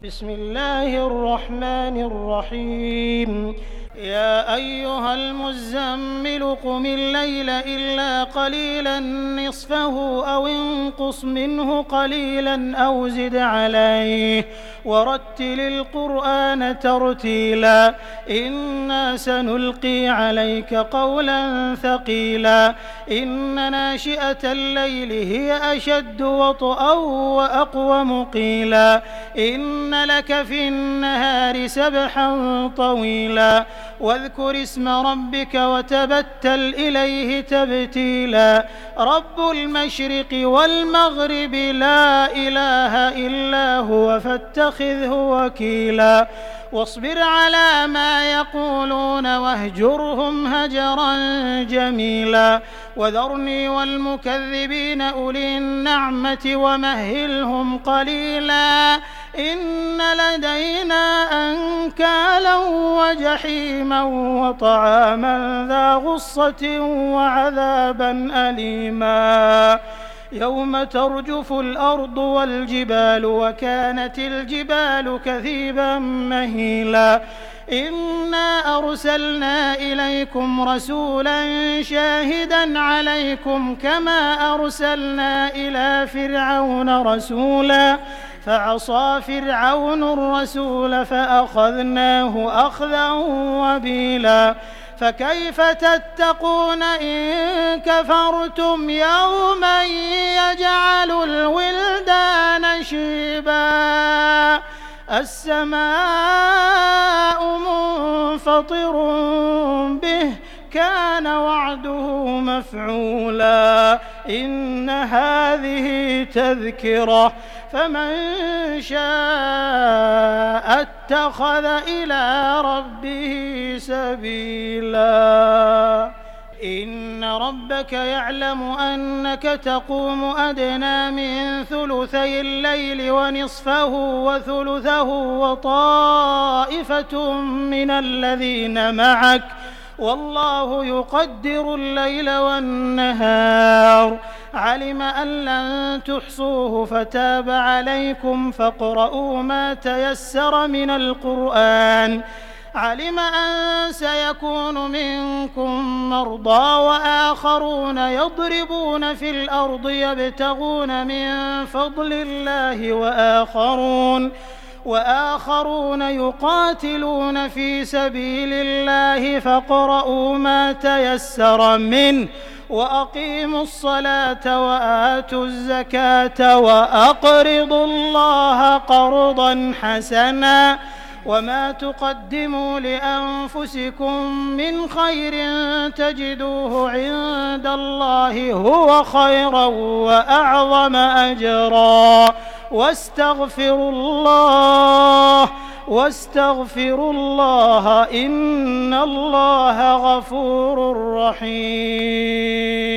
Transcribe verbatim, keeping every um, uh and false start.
بسم الله الرحمن الرحيم يا أيها المزمل قم الليل إلا قليلا نصفه أو انقص منه قليلا أو زد عليه ورتل القرآن ترتيلا إنا سنلقي عليك قولا ثقيلا إن ناشئة الليل هي أشد وطئا وأقوم قيلا إن لك في النهار سبحا طويلا واذكر اسم ربك وتبتل إليه تبتيلا رب المشرق والمغرب لا إله إلا هو فاتخذه وكيلا واصبر على ما يقولون واهجرهم هجرا جميلا وذرني والمكذبين أولي النعمة ومهلهم قليلا إن لدينا أنكالا وجحيما وطعاما ذا غصة وعذابا أليما يوم ترجف الأرض والجبال وكانت الجبال كثيبا مهيلا إنا أرسلنا إليكم رسولا شاهدا عليكم كما أرسلنا إلى فرعون رسولا فعصى فرعون الرسول فأخذناه أخذا وبيلا فكيف تتقون إن كفرتم يوما يجعل الولدان شيبا السماء منفطر به كان وعده مفعولا إن هذه تذكرة فمن شاء اتخذ إلى ربه سبيلا إن ربك يعلم أنك تقوم أدنى من ثلثي الليل ونصفه وثلثه وطائفة من الذين معك والله يقدر الليل والنهار علم أن لن تحصوه فتاب عليكم فاقرؤوا ما تيسر من القرآن علم أن سيكون منكم مرضى وآخرون يضربون في الأرض يبتغون من فضل الله وآخرون وآخرون يقاتلون في سبيل الله فاقرؤوا ما تيسر منه وأقيموا الصلاة وآتوا الزكاة وأقرضوا الله قرضا حسنا وما تقدموا لأنفسكم من خير تجدوه عند الله هو خيرا وأعظم أجرا واستغفروا الله واستغفروا الله إن الله غفور رحيم. إن الله غفور رحيم.